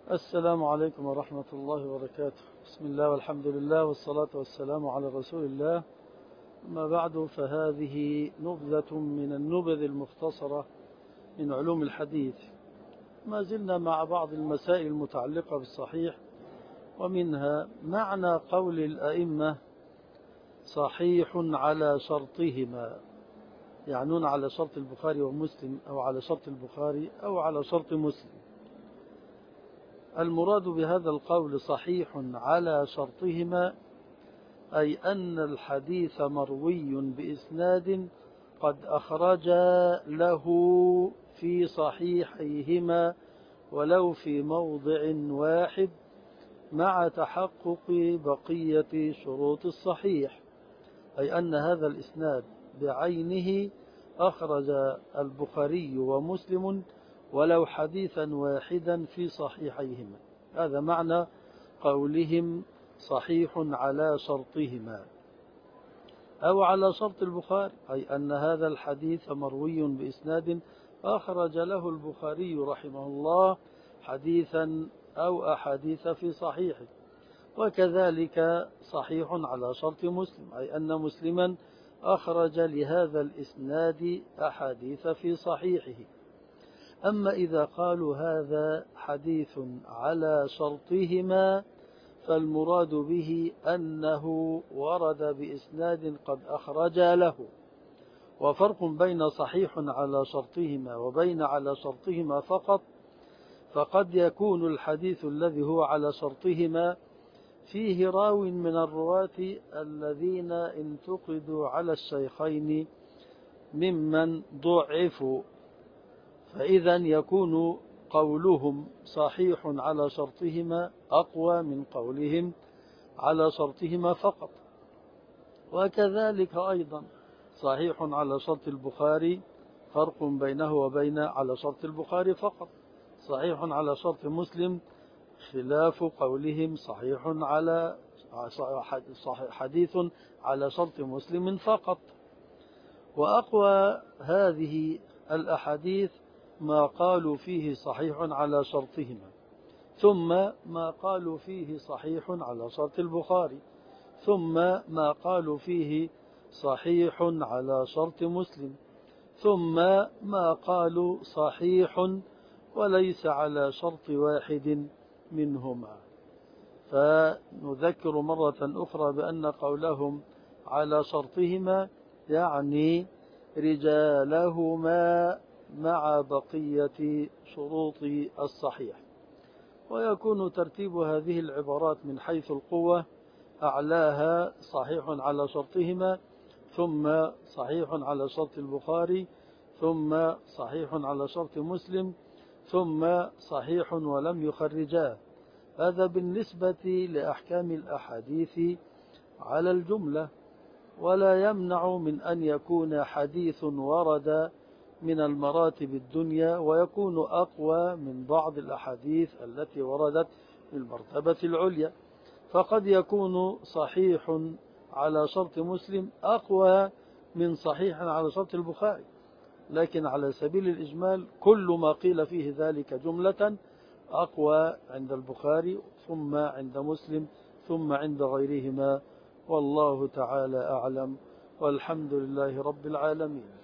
السلام عليكم ورحمة الله وبركاته. بسم الله والحمد لله والصلاة والسلام على رسول الله. أما بعد، فهذه نبذة من النبذ المختصرة من علوم الحديث. ما زلنا مع بعض المسائل المتعلقة بالصحيح، ومنها معنى قول الأئمة صحيح على شرطهما، يعنون على شرط البخاري ومسلم أو على شرط البخاري أو على شرط مسلم. المراد بهذا القول صحيح على شرطهما أي أن الحديث مروي بإسناد قد أخرج له في صحيحيهما ولو في موضع واحد مع تحقق بقية شروط الصحيح، أي أن هذا الإسناد بعينه أخرج البخاري ومسلم ولو حديثا واحدا في صحيحيهما. هذا معنى قولهم صحيح على شرطهما أو على شرط البخاري، أي أن هذا الحديث مروي بإسناد أخرج له البخاري رحمه الله حديثا أو أحاديث في صحيحه. وكذلك صحيح على شرط مسلم، أي أن مسلما أخرج لهذا الإسناد أحاديث في صحيحه. أما إذا قالوا هذا حديث على شرطهما فالمراد به أنه ورد بإسناد قد أخرج له. وفرق بين صحيح على شرطهما وبين على شرطهما فقط، فقد يكون الحديث الذي هو على شرطهما فيه راو من الرواة الذين انتقدوا على الشيخين ممن ضعفوا، فإذا يكون قولهم صحيح على شرطهما أقوى من قولهم على شرطهما فقط. وكذلك أيضا صحيح على شرط البخاري فرق بينه وبين على شرط البخاري فقط. صحيح على شرط مسلم خلاف قولهم صحيح على حديث على شرط مسلم فقط. وأقوى هذه الأحاديث ما قالوا فيه صحيح على شرطهما، ثم ما قالوا فيه صحيح على شرط البخاري، ثم ما قالوا فيه صحيح على شرط مسلم، ثم ما قالوا صحيح وليس على شرط واحد منهما. فنذكر مرة أخرى بأن قولهم على شرطهما يعني رجالهما مع بقية شروط الصحيح. ويكون ترتيب هذه العبارات من حيث القوة أعلاها صحيح على شرطهما، ثم صحيح على شرط البخاري، ثم صحيح على شرط مسلم، ثم صحيح ولم يخرجاه. هذا بالنسبة لأحكام الأحاديث على الجملة. ولا يمنع من أن يكون حديث ورد من المراتب الدنيا ويكون أقوى من بعض الأحاديث التي وردت في المرتبة العليا. فقد يكون صحيح على شرط مسلم أقوى من صحيح على شرط البخاري، لكن على سبيل الإجمال كل ما قيل فيه ذلك جملة أقوى عند البخاري ثم عند مسلم ثم عند غيرهما. والله تعالى أعلم، والحمد لله رب العالمين.